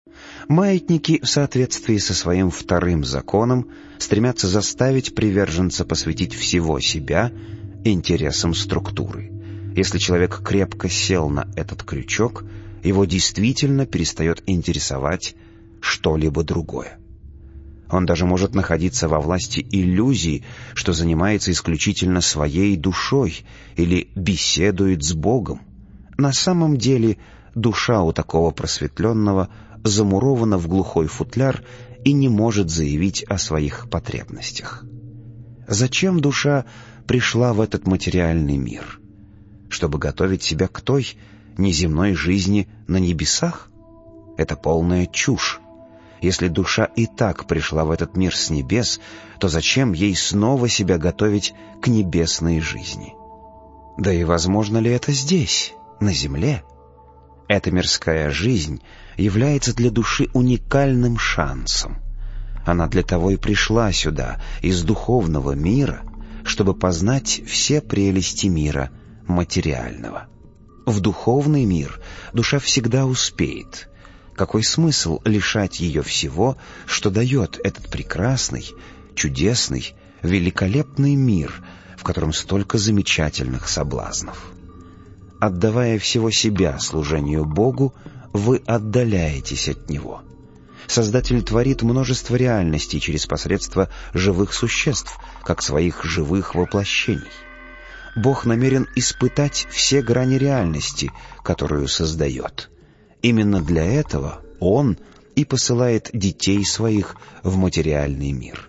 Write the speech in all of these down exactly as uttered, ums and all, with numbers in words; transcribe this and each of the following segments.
Маятники в соответствии со своим вторым законом стремятся заставить приверженца посвятить всего себя интересам структуры. Если человек крепко сел на этот крючок, его действительно перестает интересовать что-либо другое. Он даже может находиться во власти иллюзий, что занимается исключительно своей душой или беседует с Богом. На самом деле душа у такого просветленного замурована в глухой футляр и не может заявить о своих потребностях. Зачем душа пришла в этот материальный мир? Чтобы готовить себя к той неземной жизни на небесах? Это полная чушь. Если душа и так пришла в этот мир с небес, то зачем ей снова себя готовить к небесной жизни? Да и возможно ли это здесь, на земле? Эта мирская жизнь является для души уникальным шансом. Она для того и пришла сюда, из духовного мира, чтобы познать все прелести мира материального. В духовный мир душа всегда успеет. Какой смысл лишать ее всего, что дает этот прекрасный, чудесный, великолепный мир, в котором столько замечательных соблазнов? Отдавая всего себя служению Богу, вы отдаляетесь от Него. Создатель творит множество реальностей через посредство живых существ, как своих живых воплощений. Бог намерен испытать все грани реальности, которую создает. Именно для этого Он и посылает детей своих в материальный мир.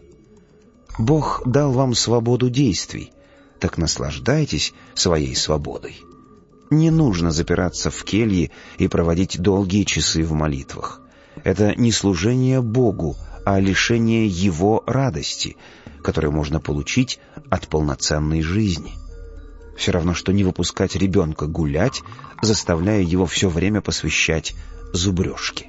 Бог дал вам свободу действий, так наслаждайтесь своей свободой. Не нужно запираться в келье и проводить долгие часы в молитвах. Это не служение Богу, а лишение Его радости, которую можно получить от полноценной жизни. Все равно, что не выпускать ребенка гулять, заставляя его все время посвящать зубрежке.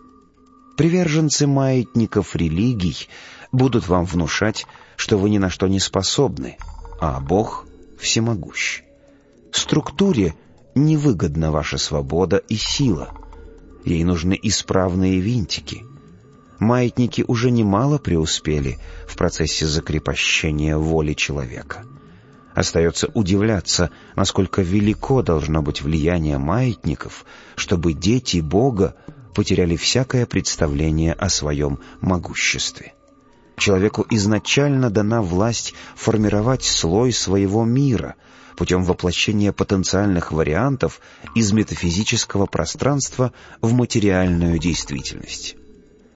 Приверженцы маятников религий будут вам внушать, что вы ни на что не способны, а Бог всемогущ. Структуре невыгодна ваша свобода и сила. Ей нужны исправные винтики. Маятники уже немало преуспели в процессе закрепощения воли человека. Остается удивляться, насколько велико должно быть влияние маятников, чтобы дети Бога потеряли всякое представление о своем могуществе. Человеку изначально дана власть формировать слой своего мира путем воплощения потенциальных вариантов из метафизического пространства в материальную действительность.